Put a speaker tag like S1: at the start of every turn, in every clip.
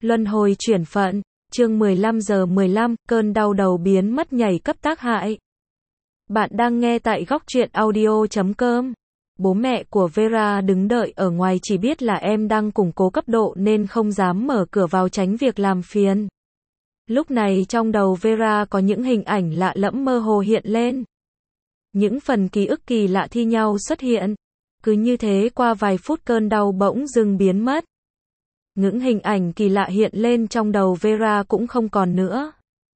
S1: Luân hồi chuyển phận, chương 15:15, cơn đau đầu biến mất nhảy cấp tác hại. Bạn đang nghe tại góc truyện audio.com. Bố mẹ của Vera đứng đợi ở ngoài, chỉ biết là em đang củng cố cấp độ nên không dám mở cửa vào tránh việc làm phiền. Lúc này trong đầu Vera có những hình ảnh lạ lẫm mơ hồ hiện lên. Những phần ký ức kỳ lạ thi nhau xuất hiện. Cứ như thế qua vài phút cơn đau bỗng dưng biến mất. Những hình ảnh kỳ lạ hiện lên trong đầu Vera cũng không còn nữa.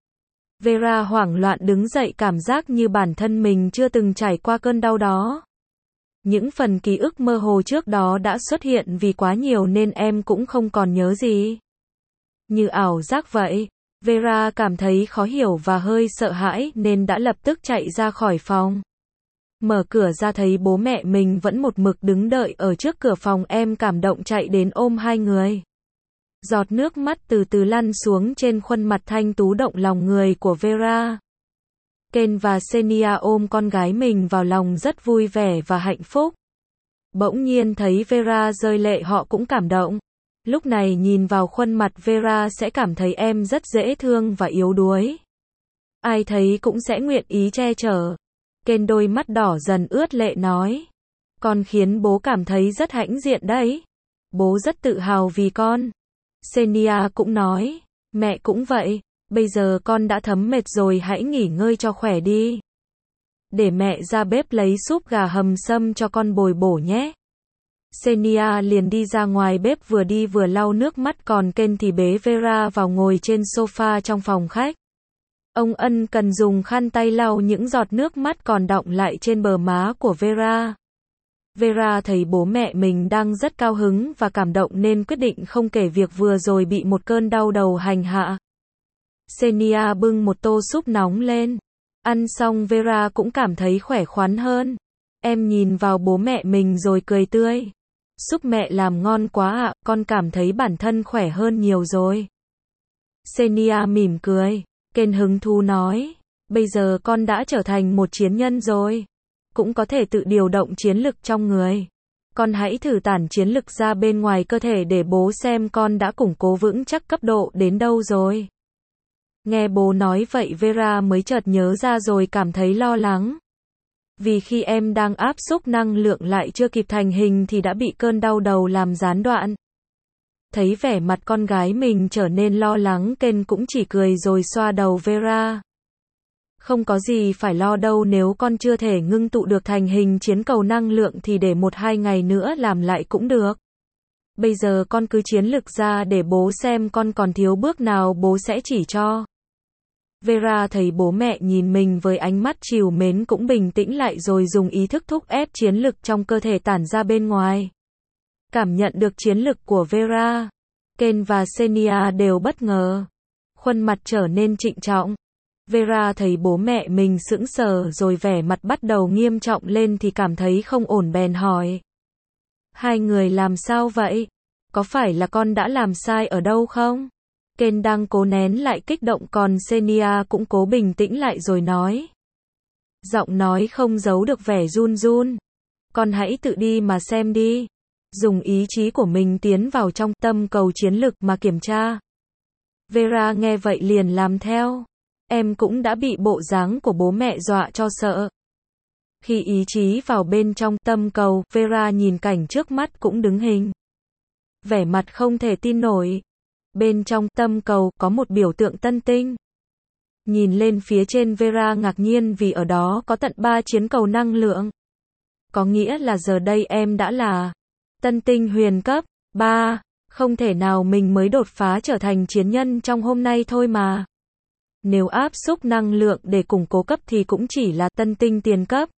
S1: Vera hoảng loạn đứng dậy, cảm giác như bản thân mình chưa từng trải qua cơn đau đó. Những phần ký ức mơ hồ trước đó đã xuất hiện vì quá nhiều nên em cũng không còn nhớ gì. Như ảo giác vậy. Vera cảm thấy khó hiểu và hơi sợ hãi nên đã lập tức chạy ra khỏi phòng. Mở cửa ra thấy bố mẹ mình vẫn một mực đứng đợi ở trước cửa phòng, em cảm động chạy đến ôm hai người. Giọt nước mắt từ từ lăn xuống trên khuôn mặt thanh tú động lòng người của Vera. Ken và Xenia ôm con gái mình vào lòng rất vui vẻ và hạnh phúc. Bỗng nhiên thấy Vera rơi lệ họ cũng cảm động. Lúc này nhìn vào khuôn mặt Vera sẽ cảm thấy em rất dễ thương và yếu đuối. Ai thấy cũng sẽ nguyện ý che chở. Ken đôi mắt đỏ dần ướt lệ nói. Con khiến bố cảm thấy rất hãnh diện đấy. Bố rất tự hào vì con. Xenia cũng nói. Mẹ cũng vậy. Bây giờ con đã thấm mệt rồi, hãy nghỉ ngơi cho khỏe đi. Để mẹ ra bếp lấy súp gà hầm sâm cho con bồi bổ nhé. Xenia liền đi ra ngoài bếp, vừa đi vừa lau nước mắt, còn Ken thì bế Vera vào ngồi trên sofa trong phòng khách. Ông ân cần dùng khăn tay lau những giọt nước mắt còn đọng lại trên bờ má của Vera. Vera thấy bố mẹ mình đang rất cao hứng và cảm động nên quyết định không kể việc vừa rồi bị một cơn đau đầu hành hạ. Xenia bưng một tô súp nóng lên. Ăn xong Vera cũng cảm thấy khỏe khoắn hơn. Em nhìn vào bố mẹ mình rồi cười tươi. Súp mẹ làm ngon quá ạ, con cảm thấy bản thân khỏe hơn nhiều rồi. Xenia mỉm cười. Ken hứng thú nói. Bây giờ con đã trở thành một chiến nhân rồi. Cũng có thể tự điều động chiến lực trong người. Con hãy thử tản chiến lực ra bên ngoài cơ thể để bố xem con đã củng cố vững chắc cấp độ đến đâu rồi. Nghe bố nói vậy Vera mới chợt nhớ ra rồi cảm thấy lo lắng. Vì khi em đang áp xúc năng lượng lại chưa kịp thành hình thì đã bị cơn đau đầu làm gián đoạn. Thấy vẻ mặt con gái mình trở nên lo lắng, Ken cũng chỉ cười rồi xoa đầu Vera. Không có gì phải lo đâu, nếu con chưa thể ngưng tụ được thành hình chiến cầu năng lượng thì để 1-2 ngày nữa làm lại cũng được. Bây giờ con cứ chiến lực ra để bố xem con còn thiếu bước nào bố sẽ chỉ cho. Vera thấy bố mẹ nhìn mình với ánh mắt trìu mến cũng bình tĩnh lại rồi dùng ý thức thúc ép chiến lực trong cơ thể tản ra bên ngoài. Cảm nhận được chiến lực của Vera, Ken và Xenia đều bất ngờ. Khuôn mặt trở nên trịnh trọng. Vera thấy bố mẹ mình sững sờ rồi vẻ mặt bắt đầu nghiêm trọng lên thì cảm thấy không ổn bèn hỏi. Hai người làm sao vậy? Có phải là con đã làm sai ở đâu không? Ken đang cố nén lại kích động, còn Xenia cũng cố bình tĩnh lại rồi nói. Giọng nói không giấu được vẻ run run. Con hãy tự đi mà xem đi. Dùng ý chí của mình tiến vào trong tâm cầu chiến lực mà kiểm tra. Vera nghe vậy liền làm theo. Em cũng đã bị bộ dáng của bố mẹ dọa cho sợ. Khi ý chí vào bên trong tâm cầu, Vera nhìn cảnh trước mắt cũng đứng hình. Vẻ mặt không thể tin nổi. Bên trong tâm cầu có một biểu tượng tân tinh. Nhìn lên phía trên, Vera ngạc nhiên vì ở đó có tận 3 chiến cầu năng lượng. Có nghĩa là giờ đây em đã là tân tinh huyền cấp 3. Không thể nào mình mới đột phá trở thành chiến nhân trong hôm nay thôi mà. Nếu áp xúc năng lượng để củng cố cấp thì cũng chỉ là tân tinh tiền cấp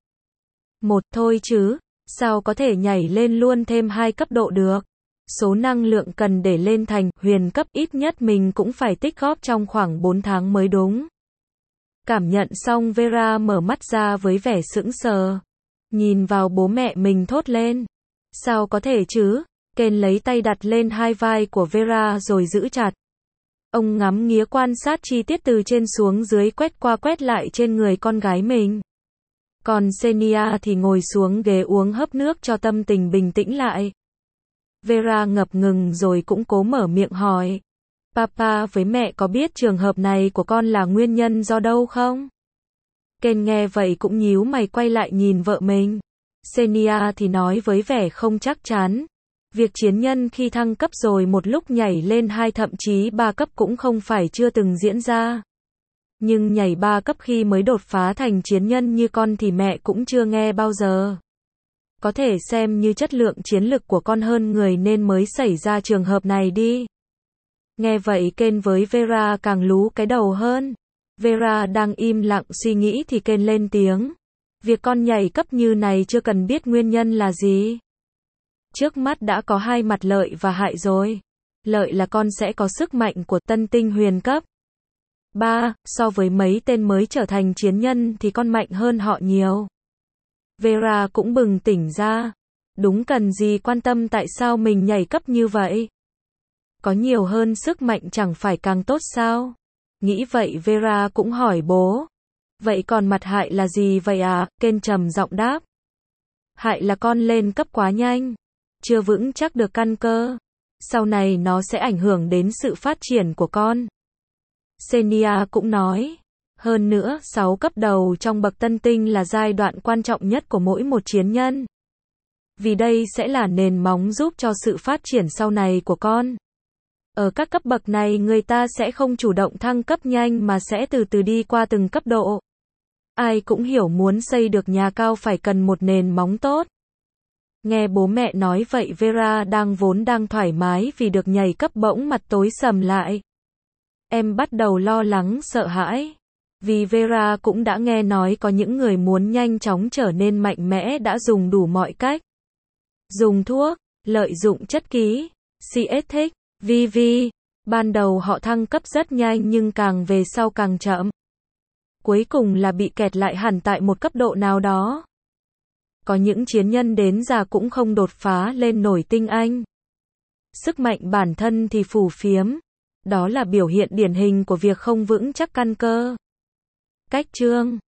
S1: 1 thôi chứ. Sao có thể nhảy lên luôn thêm 2 cấp độ được? Số năng lượng cần để lên thành huyền cấp ít nhất mình cũng phải tích góp trong khoảng 4 tháng mới đúng. Cảm nhận xong Vera mở mắt ra với vẻ sững sờ. Nhìn vào bố mẹ mình thốt lên. Sao có thể chứ? Ken lấy tay đặt lên hai vai của Vera rồi giữ chặt. Ông ngắm nghía quan sát chi tiết từ trên xuống dưới, quét qua quét lại trên người con gái mình. Còn Xenia thì ngồi xuống ghế uống hớp nước cho tâm tình bình tĩnh lại. Vera ngập ngừng rồi cũng cố mở miệng hỏi. Papa với mẹ có biết trường hợp này của con là nguyên nhân do đâu không? Ken nghe vậy cũng nhíu mày quay lại nhìn vợ mình. Xenia thì nói với vẻ không chắc chắn. Việc chiến nhân khi thăng cấp rồi một lúc nhảy lên 2 thậm chí 3 cấp cũng không phải chưa từng diễn ra. Nhưng nhảy 3 cấp khi mới đột phá thành chiến nhân như con thì mẹ cũng chưa nghe bao giờ. Có thể xem như chất lượng chiến lực của con hơn người nên mới xảy ra trường hợp này đi. Nghe vậy Ken với Vera càng lú cái đầu hơn. Vera đang im lặng suy nghĩ thì Ken lên tiếng. Việc con nhảy cấp như này chưa cần biết nguyên nhân là gì. Trước mắt đã có 2 mặt lợi và hại rồi. Lợi là con sẽ có sức mạnh của tân tinh huyền cấp 3, so với mấy tên mới trở thành chiến nhân thì con mạnh hơn họ nhiều. Vera cũng bừng tỉnh ra. Đúng, cần gì quan tâm tại sao mình nhảy cấp như vậy. Có nhiều hơn sức mạnh chẳng phải càng tốt sao? Nghĩ vậy Vera cũng hỏi bố. Vậy còn mặt hại là gì vậy à? Ken trầm giọng đáp. Hại là con lên cấp quá nhanh. Chưa vững chắc được căn cơ. Sau này nó sẽ ảnh hưởng đến sự phát triển của con. Xenia cũng nói. Hơn nữa, 6 cấp đầu trong bậc tân tinh là giai đoạn quan trọng nhất của mỗi một chiến nhân. Vì đây sẽ là nền móng giúp cho sự phát triển sau này của con. Ở các cấp bậc này người ta sẽ không chủ động thăng cấp nhanh mà sẽ từ từ đi qua từng cấp độ. Ai cũng hiểu muốn xây được nhà cao phải cần một nền móng tốt. Nghe bố mẹ nói vậy Vera vốn đang thoải mái vì được nhảy cấp bỗng mặt tối sầm lại. Em bắt đầu lo lắng sợ hãi. Vì Vera cũng đã nghe nói có những người muốn nhanh chóng trở nên mạnh mẽ đã dùng đủ mọi cách. Dùng thuốc, lợi dụng chất ký, CS thích, VV. Ban đầu họ thăng cấp rất nhanh nhưng càng về sau càng chậm. Cuối cùng là bị kẹt lại hẳn tại một cấp độ nào đó. Có những chiến nhân đến già cũng không đột phá lên nổi tinh anh. Sức mạnh bản thân thì phù phiếm. Đó là biểu hiện điển hình của việc không vững chắc căn cơ. Cách chương